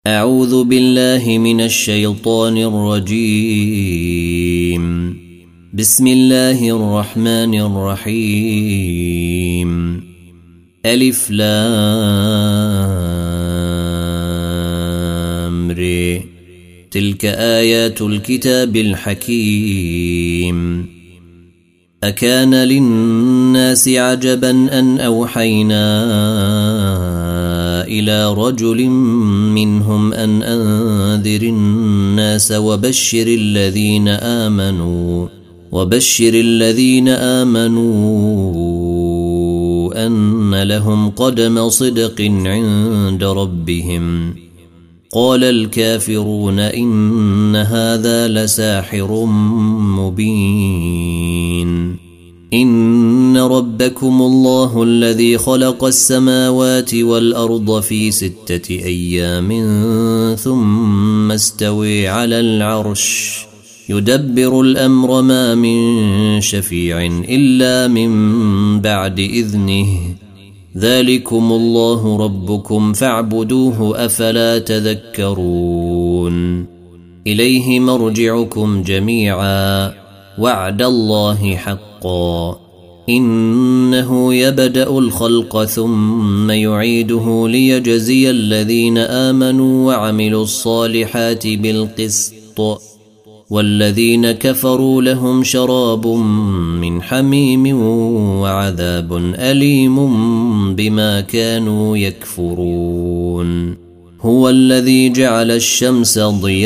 أعوذ بالله من الشيطان الرجيم. بسم الله الرحمن الرحيم. ألف لام ر. تلك آيات الكتاب الحكيم. أكان للناس عجبا أن أوحينا إلى رجل منهم أن أنذر الناس وبشر الذين آمنوا أن لهم قدم صدق عند ربهم. قال الكافرون إن هذا لساحر مبين. إن ربكم الله الذي خلق السماوات والأرض في 6 أيام ثم استوى على العرش يدبر الأمر ما من شفيع إلا من بعد إذنه. ذلكم الله ربكم فاعبدوه أفلا تذكرون. إليه مرجعكم جميعا وعد الله حقا. إنه يبدأ الخلق ثم يعيده ليجزي الذين آمنوا وعملوا الصالحات بالقسط والذين كفروا لهم شراب من حميم وعذاب أليم بما كانوا يكفرون. هو الذي جعل الشمس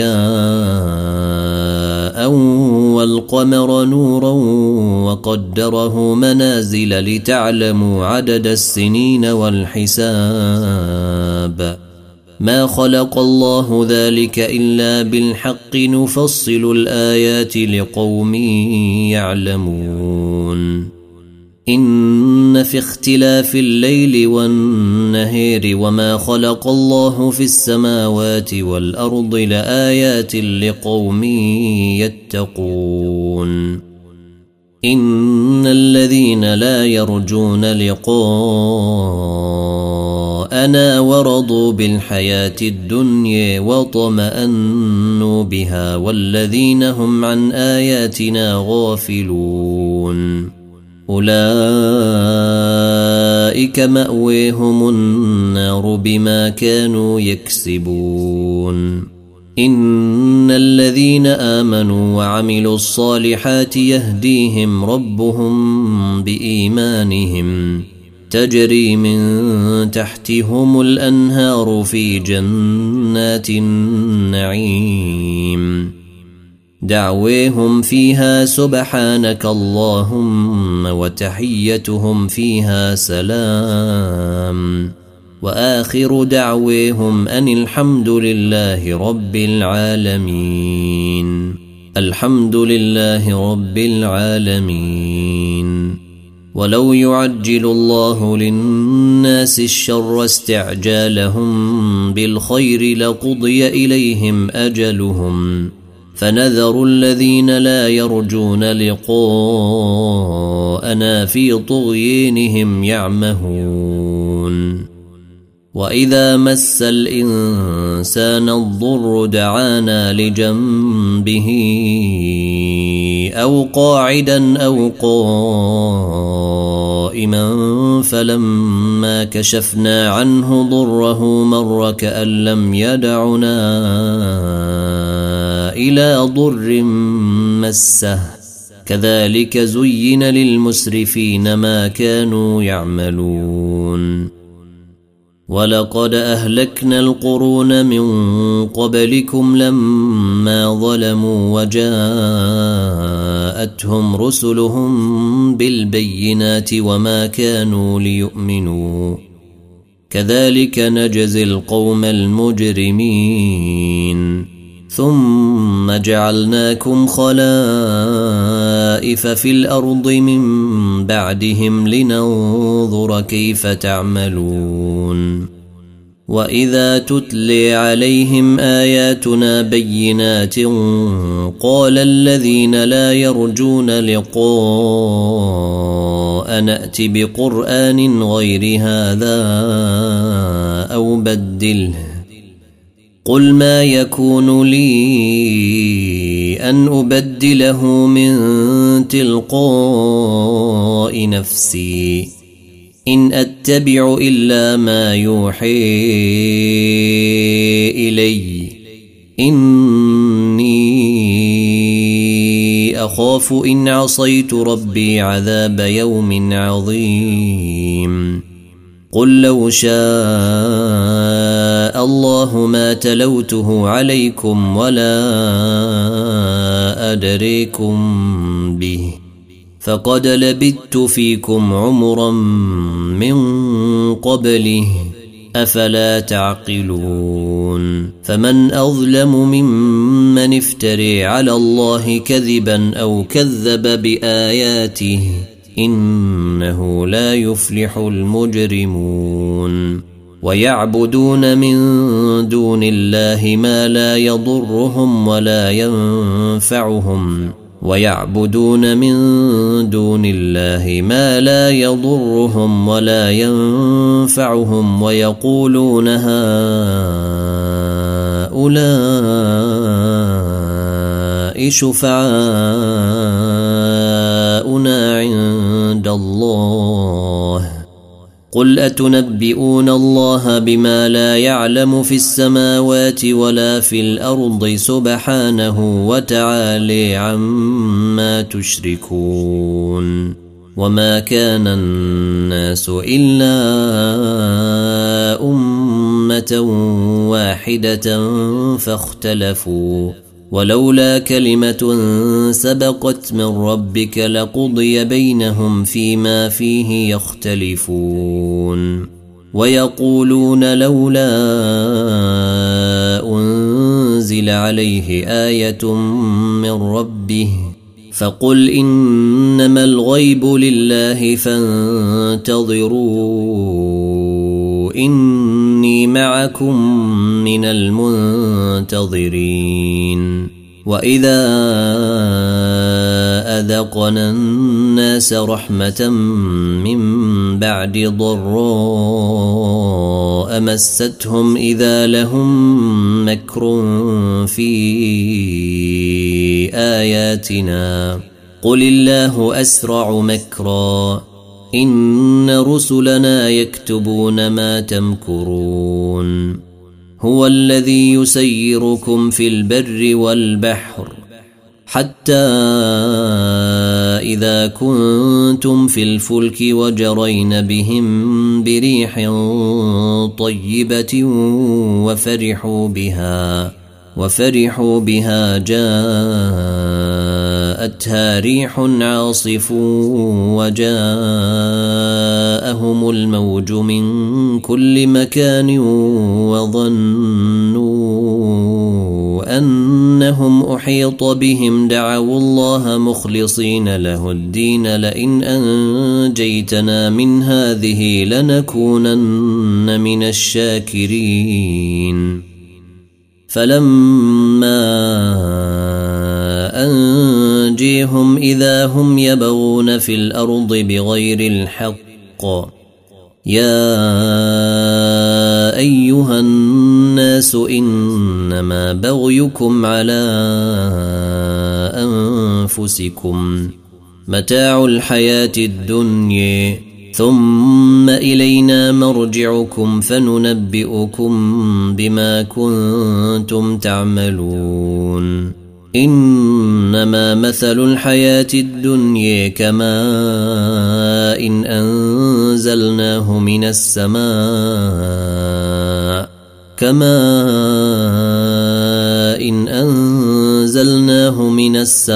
ضياء والقمر نورا وقدره منازل لتعلموا عدد السنين والحساب. ما خلق الله ذلك إلا بالحق نفصل الآيات لقوم يعلمون. إن في اختلاف الليل والنهار وما خلق الله في السماوات والأرض لآيات لقوم يتقون. إن الذين لا يرجون لقاءنا ورضوا بالحياة الدنيا وطمأنوا بها والذين هم عن آياتنا غافلون أولئك مأويهم النار بما كانوا يكسبون. إن الذين آمنوا وعملوا الصالحات يهديهم ربهم بإيمانهم تجري من تحتهم الأنهار في جنات النعيم. دعويهم فيها سبحانك اللهم وتحيتهم فيها سلام وآخر دعويهم أن الحمد لله رب العالمين. الحمد لله رب العالمين. ولو يعجل الله للناس الشر استعجالهم بالخير لقضي إليهم أجلهم فنذر الذين لا يرجون لقاءنا في طغيانهم يعمهون. وإذا مس الإنسان الضر دعانا لجنبه أو قاعدا أو قائما فلما كشفنا عنه ضره مر كأن لم يدعنا إلى ضر مسه. كذلك زين للمسرفين ما كانوا يعملون. ولقد أهلكنا القرون من قبلكم لما ظلموا وجاءتهم رسلهم بالبينات وما كانوا ليؤمنوا. كذلك نجزي القوم المجرمين. ثم جعلناكم خلائف في الأرض من بعدهم لننظر كيف تعملون. وإذا تتلي عليهم آياتنا بينات قال الذين لا يرجون لقاء نأت بقرآن غير هذا أو بدله قل ما يكون لي أن أبدله من تلقاء نفسي إن أتبع إلا ما يوحي إلي إني أخاف إن عصيت ربي عذاب يوم عظيم قل لو شاء الله ما تلوته عليكم ولا أدريكم به فقد لبثت فيكم عمرا من قبله أفلا تعقلون فمن أظلم ممن افتري على الله كذبا أو كذب بآياته إنه لا يفلح المجرمون ويعبدون من دون الله ما لا يضرهم ولا ينفعهم ويعبدون من دون الله ما لا يضرهم ولا ينفعهم ويقولون هؤلاء شفعاؤنا عند الله قل أتنبئون الله بما لا يعلم في السماوات ولا في الأرض سبحانه وتعالى عما تشركون وما كان الناس إلا أمة واحدة فاختلفوا ولولا كلمة سبقت من ربك لقضي بينهم فيما فيه يختلفون ويقولون لولا أنزل عليه آية من ربه فقل إنما الغيب لله فانتظروا إني معكم من المنتظرين وإذا أذقنا الناس رحمة من بعد ضراء مستهم إذا لهم مكر في آياتنا قل الله أسرع مكرا إن رسلنا يكتبون ما تمكرون هو الذي يسيركم في البر والبحر حتى إذا كنتم في الفلك وجرين بهم بريح طيبة وفرحوا بها جاءتها ريح عاصف وجاءهم الموج من كل مكان وظنوا أنهم أحيط بهم دعوا الله مخلصين له الدين لئن أنجيتنا من هذه لنكونن من الشاكرين فلما أنجيهم إذا هم يبغون في الأرض بغير الحق يا أيها الناس إنما بغيكم على أنفسكم متاع الحياة الدنيا ثم إلينا مرجعكم فننبئكم بما كنتم تعملون إنما مثل الحياة الدنيا كماء إن أنزلناه من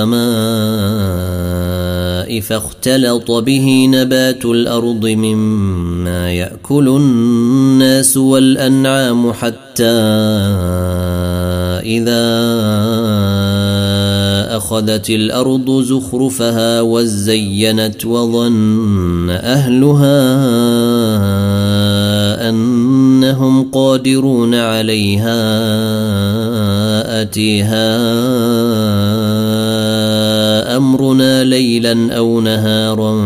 السماء فاختلط به نبات الأرض مما يأكل الناس والأنعام حتى إذا أخذت الأرض زخرفها وزينت وظن أهلها أنهم قادرون عليها أتيها أمرنا ليلا أو نهارا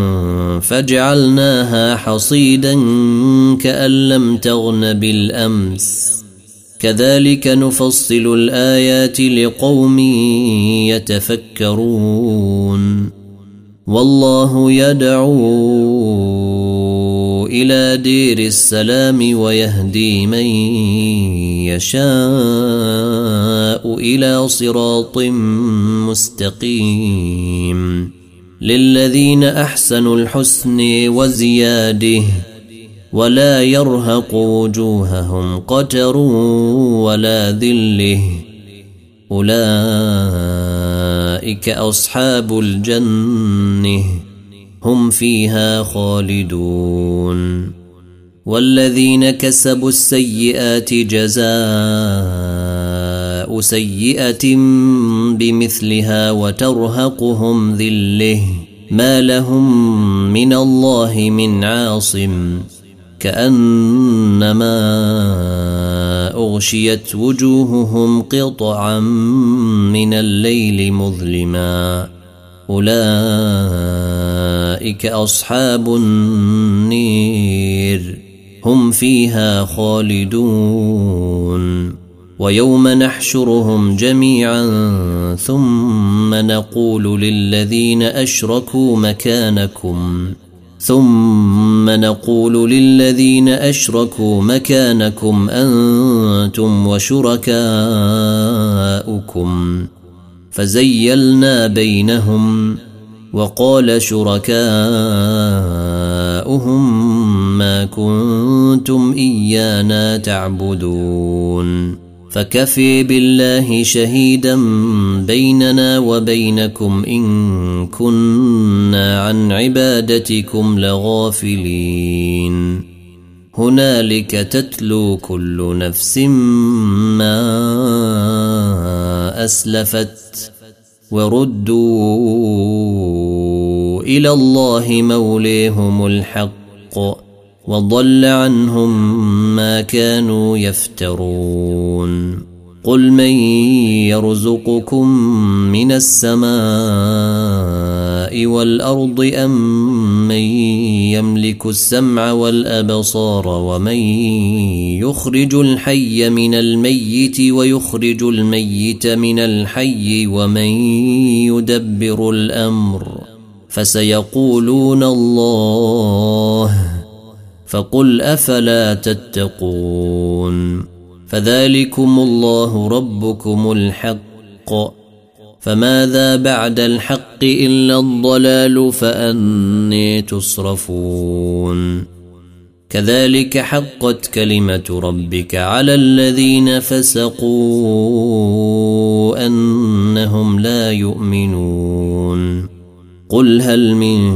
فجعلناها حصيدا كأن لم تغن بالأمس كذلك نفصل الآيات لقوم يتفكرون والله يدعو إلى دير السلام ويهدي من يشاء إلى صراط مستقيم للذين أحسنوا الحسن وزياده ولا يرهق وجوههم قتر ولا ذله أولئك أصحاب الجنة هم فيها خالدون والذين كسبوا السيئات جزاء سيئة بمثلها وترهقهم ذله ما لهم من الله من عاصم كأنما أغشيت وجوههم قطعا من الليل مظلما أولئك أصحاب النير هم فيها خالدون ويوم نحشرهم جميعا ثم نقول للذين أشركوا مكانكم أنتم وشركاؤكم فزيلنا بينهم وقال شركاؤهم ما كنتم إيانا تعبدون فكفي بالله شهيدا بيننا وبينكم إن كنا عن عبادتكم لغافلين هنالك تتلو كل نفس ما أسلفت وردوا إلى الله موليهم الحق وضل عنهم ما كانوا يفترون قل من يرزقكم من السماء والأرض أم من يملك السمع والأبصار ومن يخرج الحي من الميت ويخرج الميت من الحي ومن يدبر الأمر فسيقولون الله فقل أفلا تتقون فذلكم الله ربكم الحق فماذا بعد الحق إلا الضلال فأني تصرفون كذلك حقت كلمة ربك على الذين فسقوا أنهم لا يؤمنون قل هل من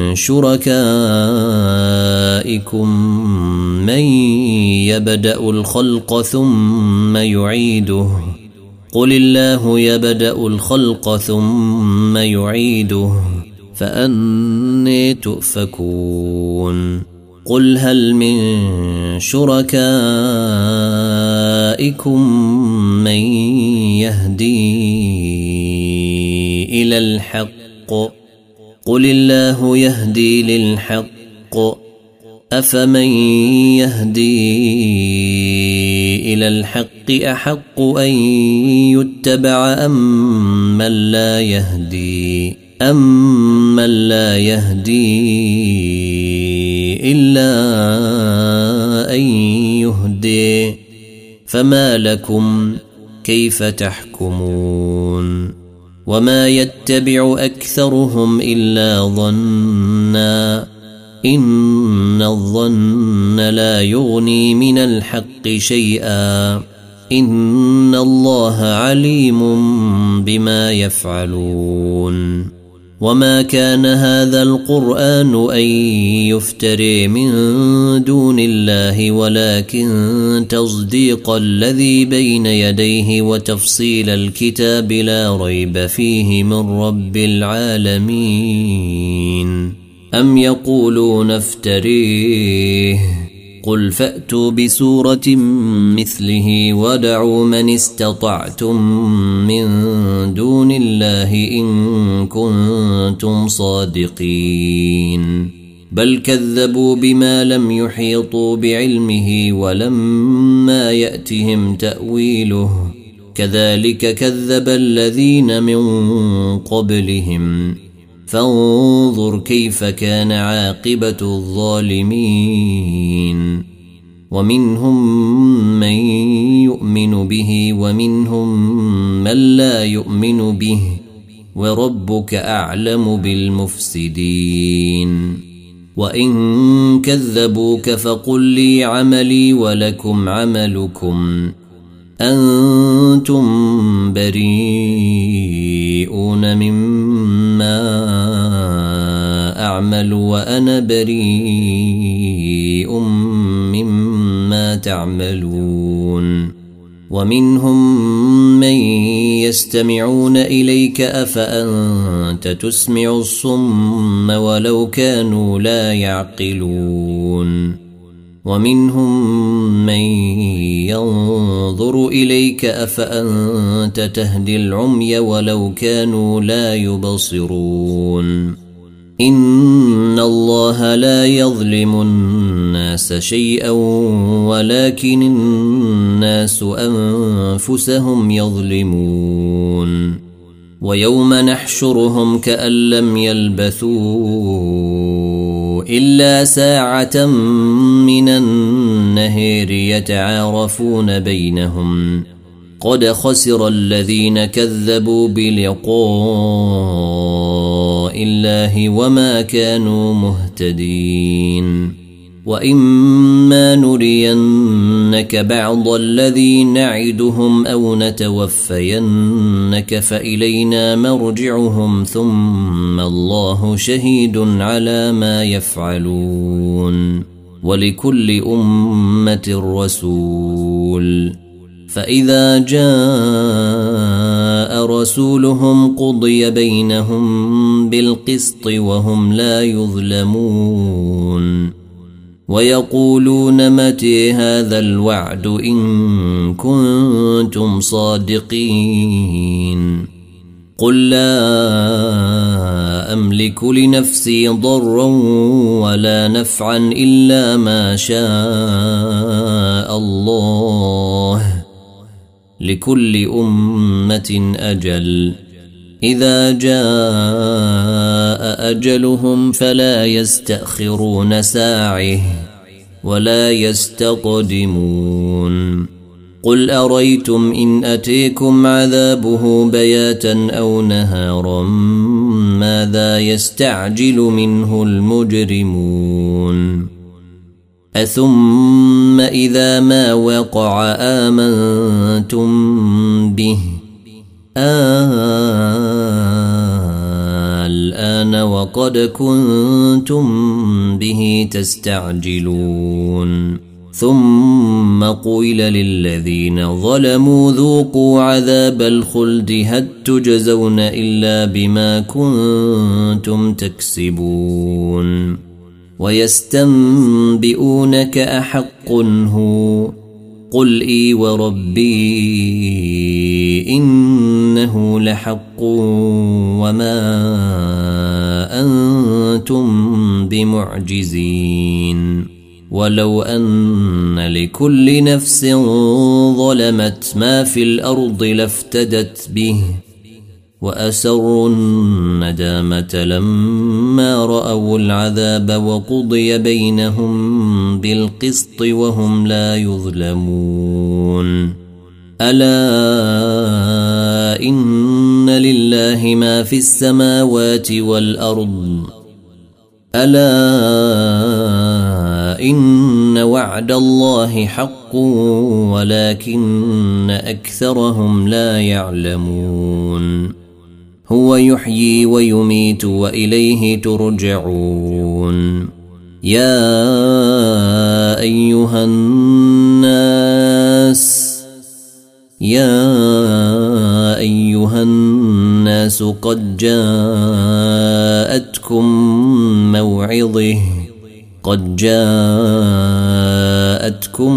شركائكم من يبدأ الخلق ثم يعيده قل الله يبدأ الخلق ثم يعيده فأني تؤفكون قل هل من شركائكم من يهدي إلى الحق قل الله يهدي للحق أفمن يهدي إلى الحق أحق أن يتبع أم من لا يهدي إلا أن يهدي فما لكم كيف تحكمون وما يتبع أكثرهم إلا ظنا إن الظن لا يغني من الحق شيئا إن الله عليم بما يفعلون وما كان هذا القرآن أن يفتري من دون الله ولكن تصديق الذي بين يديه وتفصيل الكتاب لا ريب فيه من رب العالمين أم يقولون افتريه قل فأتوا بسورة مثله ودعوا من استطعتم من دون الله إن كنتم صادقين بل كذبوا بما لم يحيطوا بعلمه ولما يأتهم تأويله كذلك كذب الذين من قبلهم فانظر كيف كان عاقبة الظالمين ومنهم من يؤمن به ومنهم من لا يؤمن به وربك أعلم بالمفسدين وإن كذبوك فقل لي عملي ولكم عملكم أنتم بريئون مما أعمل وأنا بريء مما تعملون ومنهم من يستمعون إليك أفأنت تسمع الصم ولو كانوا لا يعقلون ومنهم من ينظر إليك أفأنت تهدي العمي ولو كانوا لا يبصرون إن الله لا يظلم الناس شيئا ولكن الناس أنفسهم يظلمون ويوم نحشرهم كأن لم يلبثوا إلا ساعة من النهار يتعارفون بينهم قد خسر الذين كذبوا بلقاء الله وما كانوا مهتدين وإما نرينك بعض الذي نعدهم أو نتوفينك فإلينا مرجعهم ثم الله شهيد على ما يفعلون ولكل أمة رسول فإذا جاء رسولهم قضي بينهم بالقسط وهم لا يظلمون ويقولون متى هذا الوعد إن كنتم صادقين قل لا أملك لنفسي ضرا ولا نفعا إلا ما شاء الله لكل أمة أجل إذا جاء أجلهم فلا يستأخرون ساعة ولا يستقدمون قل أريتم إن أتيكم عذابه بياتا أو نهارا ماذا يستعجل منه المجرمون أثم إذا ما وقع آمنتم به الآن وقد كنتم به تستعجلون ثم قيل للذين ظلموا ذوقوا عذاب الخلد هل تجزون إلا بما كنتم تكسبون ويستنبئونك أحق هو قل إي وربي إنه لحق وما أنتم بمعجزين ولو أن لكل نفس ظلمت ما في الأرض لافتدت به وأسروا الندامة لما رأوا العذاب وقضي بينهم بالقسط وهم لا يظلمون ألا إن لله ما في السماوات والأرض ألا إن وعد الله حق ولكن أكثرهم لا يعلمون هو يحيي ويميت وإليه ترجعون يا أيها الناس قد جاءتكم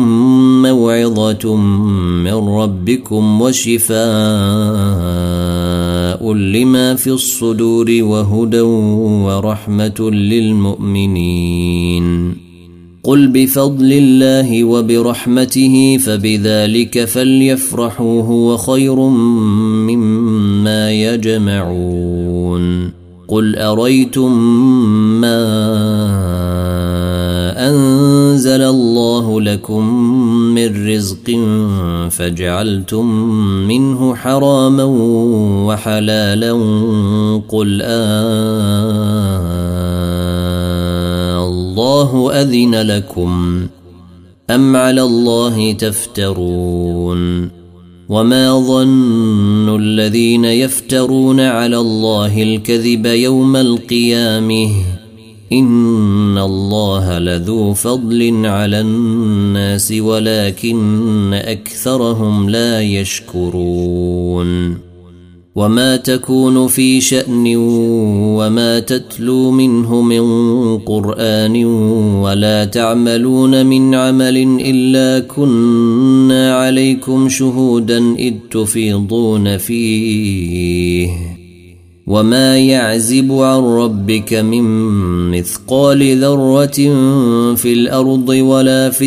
موعظة من ربكم وشفاء شفاء لما في الصدور وهدى ورحمة للمؤمنين. قل بفضل الله وبرحمته فبذلك فليفرحوا هو خير مما يجمعون. قل أريتم ما أنزل الله لكم من رزق فجعلتم منه حراما وحلالا قل الله أذن لكم أم على الله تفترون. وما ظن الذين يفترون على الله الكذب يوم القيامة إن الله لذو فضل على الناس ولكن أكثرهم لا يشكرون. وما تكون في شأن وما تتلو منه من قرآن ولا تعملون من عمل إلا كنا عليكم شهودا إذ تفيضون فيه. وما يعزب عن ربك من مثقال ذرة في الأرض ولا في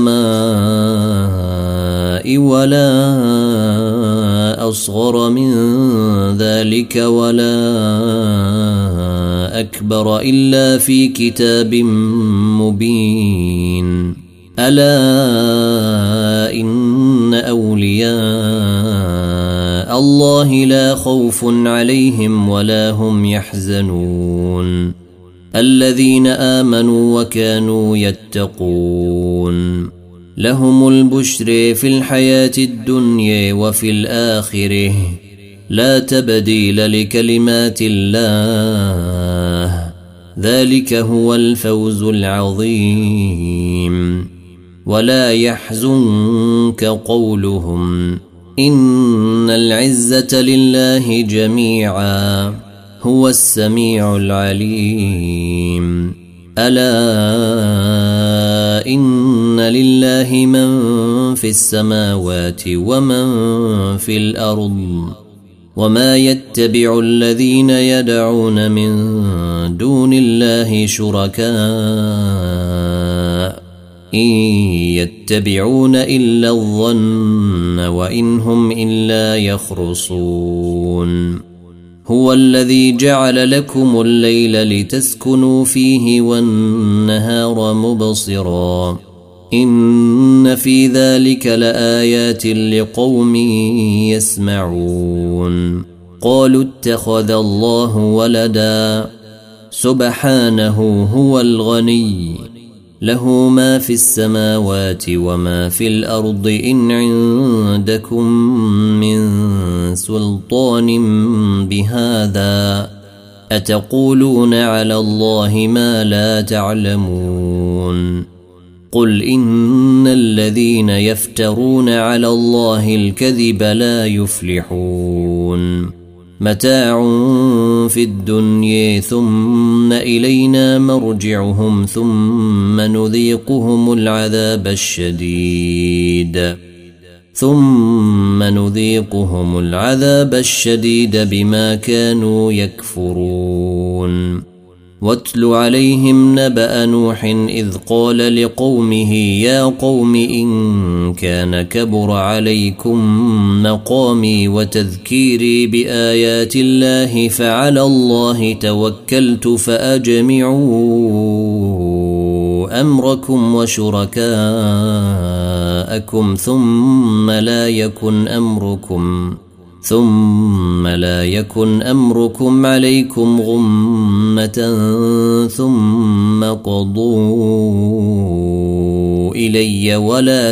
السماء ولا أصغر من ذلك ولا أكبر إلا في كتاب مبين. ألا إن أولياء الله لا خوف عليهم ولا هم يحزنون الذين آمنوا وكانوا يتقون. لهم البشر في الحياة الدنيا وفي الآخرة لا تبديل لكلمات الله ذلك هو الفوز العظيم. ولا يحزنك قولهم إن العزة لله جميعا هو السميع العليم. ألا إن لله من في السماوات ومن في الأرض وما يتبع الذين يدعون من دون الله شركاء إن يتبعون إلا الظن وإن هم إلا يخرصون. هو الذي جعل لكم الليل لتسكنوا فيه والنهار مبصرا إن في ذلك لآيات لقوم يسمعون. قالوا اتخذ الله ولدا سبحانه هو الغني له ما في السماوات وما في الأرض إن عندكم من سلطان بهذا أتقولون على الله ما لا تعلمون. قل إن الذين يفترون على الله الكذب لا يفلحون. متاع في الدنيا ثم إلينا مرجعهم ثم نذيقهم العذاب الشديد بما كانوا يكفرون. واتل عليهم نبأ نوح إذ قال لقومه يا قوم إن كان كبر عليكم مقامي وتذكيري بآيات الله فعلى الله توكلت فأجمعوا أمركم وشركاءكم ثم لا يكن أمركم عليكم غمة ثم قضوا إلي ولا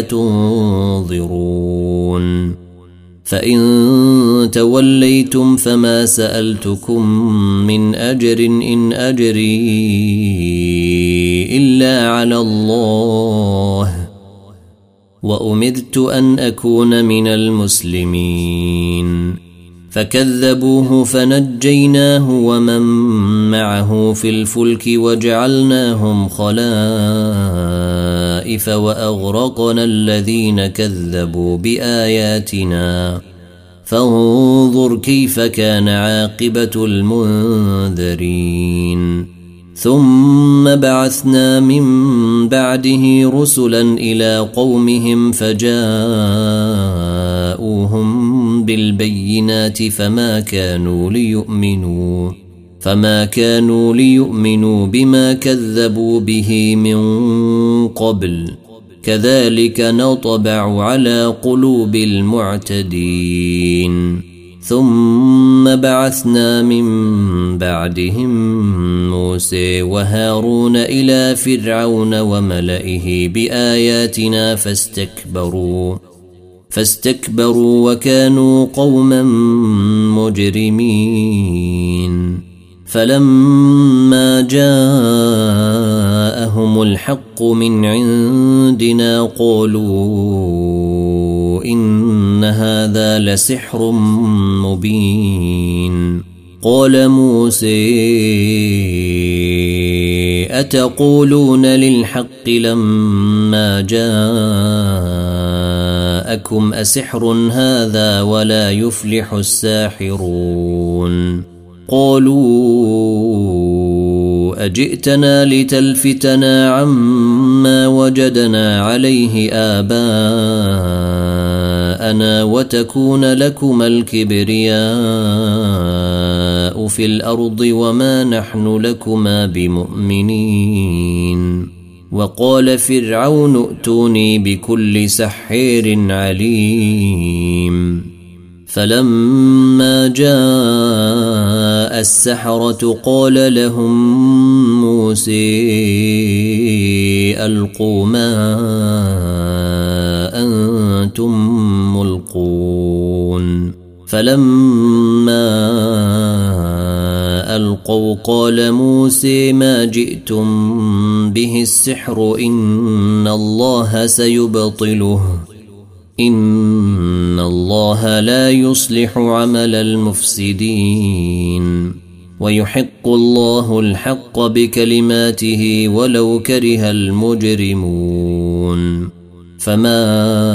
تنظرون. فإن توليتم فما سألتكم من أجر إن أجري إلا على الله وأمرت أن أكون من المسلمين. فكذبوه فنجيناه ومن معه في الفلك وجعلناهم خلائف وأغرقنا الذين كذبوا بآياتنا فانظر كيف كان عاقبة المنذرين ثم بعثنا من بعده رسلا إلى قومهم فجاءوهم بالبينات فما كانوا ليؤمنوا بما كذبوا به من قبل كذلك نطبع على قلوب المعتدين ثم بعثنا من بعدهم موسى وهارون إلى فرعون وملئه بآياتنا فاستكبروا وكانوا قوما مجرمين فلما جاءهم الحق من عندنا قالوا إن هذا لسحر مبين قال موسى أتقولون للحق لما جاءكم أسحر هذا ولا يفلح الساحرون قالوا أجئتنا لتلفتنا عما وجدنا عليه آباءنا وتكون لكما الكبرياء في الأرض وما نحن لكما بمؤمنين وقال فرعون ائتوني بكل سحير عليم فلما جاء السحرة قال لهم موسى ألقوا ما أنتم ملقون فلما ألقوا قال موسى ما جئتم به السحر إن الله سيبطله إن الله لا يصلح عمل المفسدين ويحق الله الحق بكلماته ولو كره المجرمون فما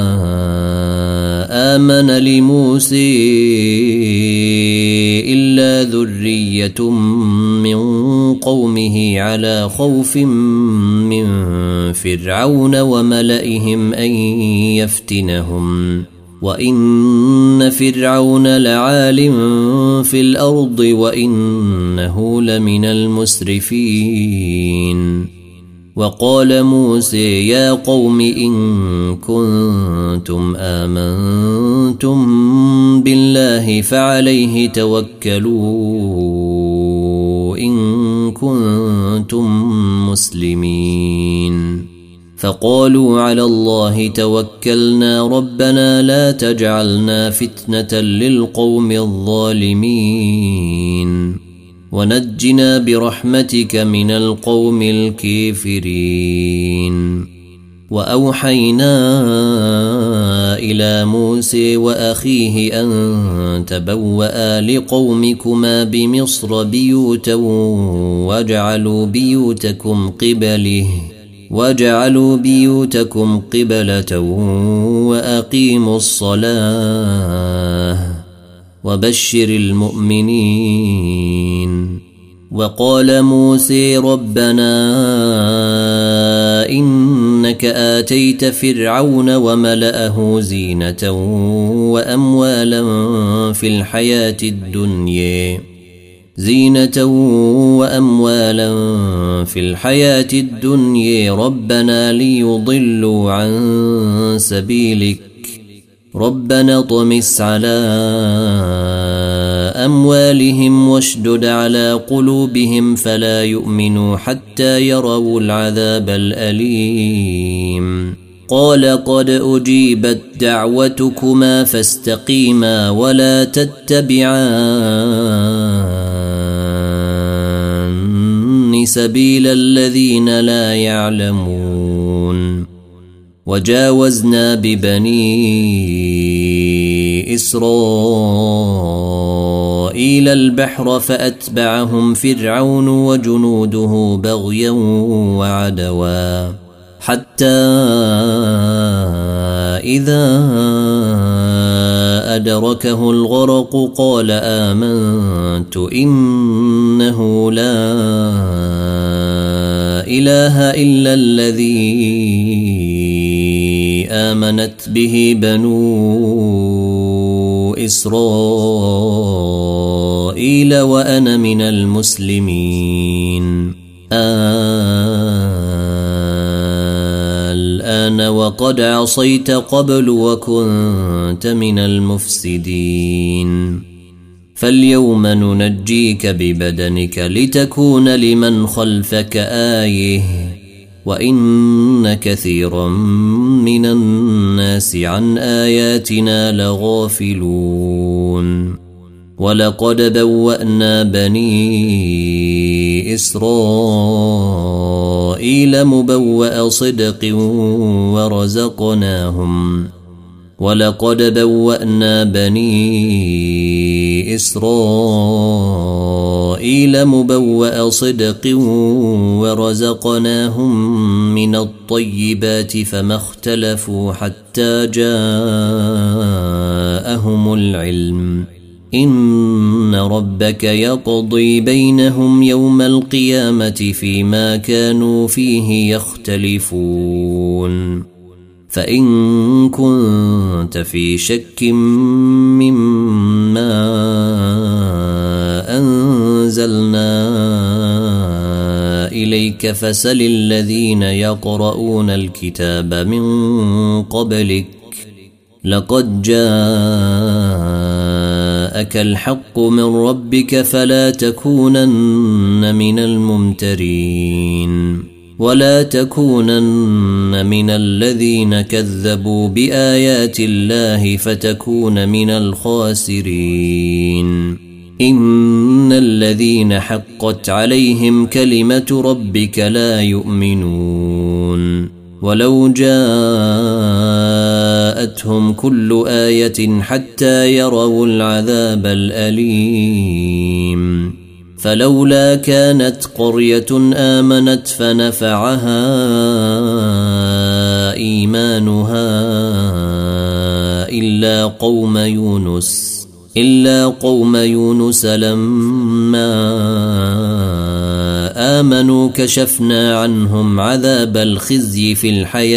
آمن لموسى إلا ذرية من قومه على خوف من فرعون وملئهم أن يفتنهم وإن فرعون لعال في الأرض وإنه لمن المسرفين وقال موسى يا قوم إن كنتم آمنتم بالله فعليه توكلوا إن كنتم مسلمين فقالوا على الله توكلنا ربنا لا تجعلنا فتنة للقوم الظالمين ونجنا برحمتك من القوم الكافرين وأوحينا إلى موسى وأخيه أن تبوأ لقومكما بمصر بيوتا واجعلوا بيوتكم قبلة وأقيموا الصلاة وبشر المؤمنين وقال موسى ربنا إنك آتيت فرعون وملأه زينة وأموالا في الحياة الدنيا ربنا ليضلوا عن سبيلك ربنا طمس على أموالهم واشدد على قلوبهم فلا يؤمنوا حتى يروا العذاب الأليم قال قد أجيبت دعوتكما فاستقيما ولا تتبعان سبيل الذين لا يعلمون وجاوزنا ببني إسرائيل البحر فأتبعهم فرعون وجنوده بغيا وعدوا حتى إذا أدركه الغرق قال آمنت إنه لا إله إلا الذي آمنت به بنو إسرائيل وأنا من المسلمين الآن وقد عصيت قبل وكنت من المفسدين فاليوم ننجيك ببدنك لتكون لمن خلفك آية وإن كثيرا من الناس عن آياتنا لغافلون ولقد بوأنا بني إسرائيل مبوأ صدق ورزقناهم من الطيبات فما اختلفوا حتى جاءهم العلم إن ربك يقضي بينهم يوم القيامة فيما كانوا فيه يختلفون فإن كنت في شك مما أنزلنا إليك فسل الذين يقرؤون الكتاب من قبلك لقد جاءك الحق من ربك فلا تكونن من الممترين ولا تكونن من الذين كذبوا بآيات الله فتكون من الخاسرين إن الذين حقت عليهم كلمة ربك لا يؤمنون ولو جاءتهم كل آية حتى يروا العذاب الأليم فلولا كانت قرية آمنت فنفعها إيمانها إلا قوم يونس لما آمنوا كشفنا عنهم عذاب الخزي في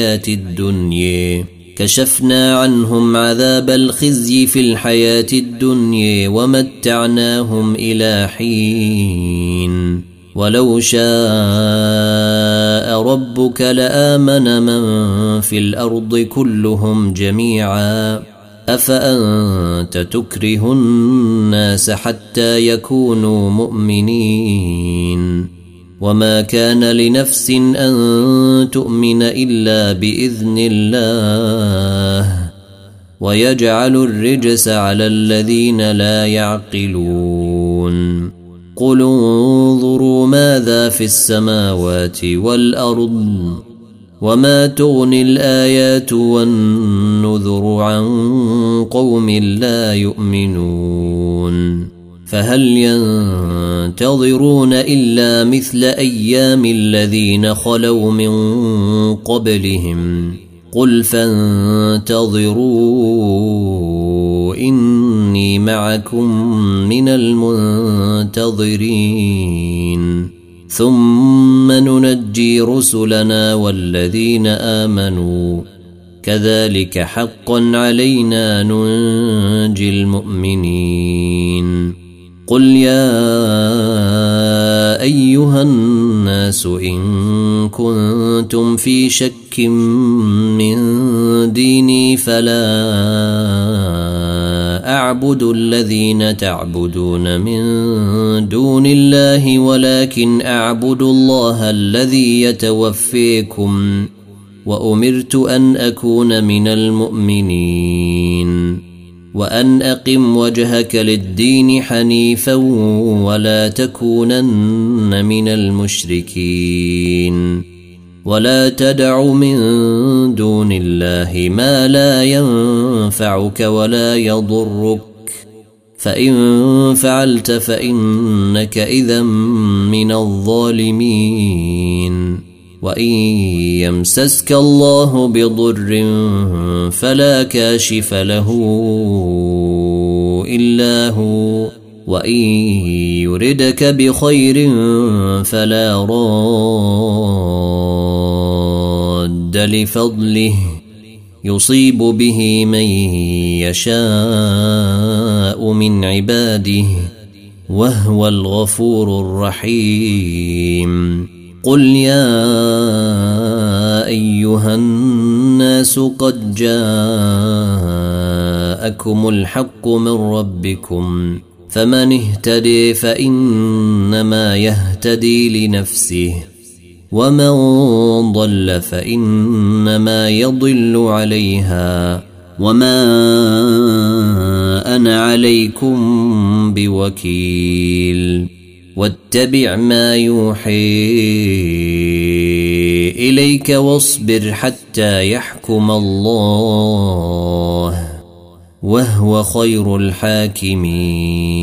الحياة الدنيا ومتعناهم إلى حين ولو شاء ربك لآمن من في الأرض كلهم جميعا أفأنت تكره الناس حتى يكونوا مؤمنين وما كان لنفس أن تؤمن إلا بإذن الله ويجعل الرجس على الذين لا يعقلون قل انظروا ماذا في السماوات والأرض وما تغني الآيات والنذر عن قوم لا يؤمنون فهل ينتظرون إلا مثل أيام الذين خلوا من قبلهم قل فانتظروا إني معكم من المنتظرين ثم ننجي رسلنا والذين آمنوا كذلك حقا علينا ننجي المؤمنين قل يا أيها الناس إن كنتم في شك من ديني فلا أعبد الذين تعبدون من دون الله ولكن أعبد الله الذي يتوفيكم وأمرت أن أكون من المؤمنين وأن أقم وجهك للدين حنيفا ولا تكونن من المشركين ولا تدع من دون الله ما لا ينفعك ولا يضرك فإن فعلت فإنك إذا من الظالمين وإن يمسسك الله بضر فلا كاشف له إلا هو وإن يردك بخير فلا راد لفضله يصيب به من يشاء من عباده وهو الغفور الرحيم. قل يا أيها الناس قد جاءكم الحق من ربكم فمن اهتدي فإنما يهتدي لنفسه ومن ضل فإنما يضل عليها وما أنا عليكم بوكيل. واتبع ما يوحي إليك واصبر حتى يحكم الله وهو خير الحاكمين.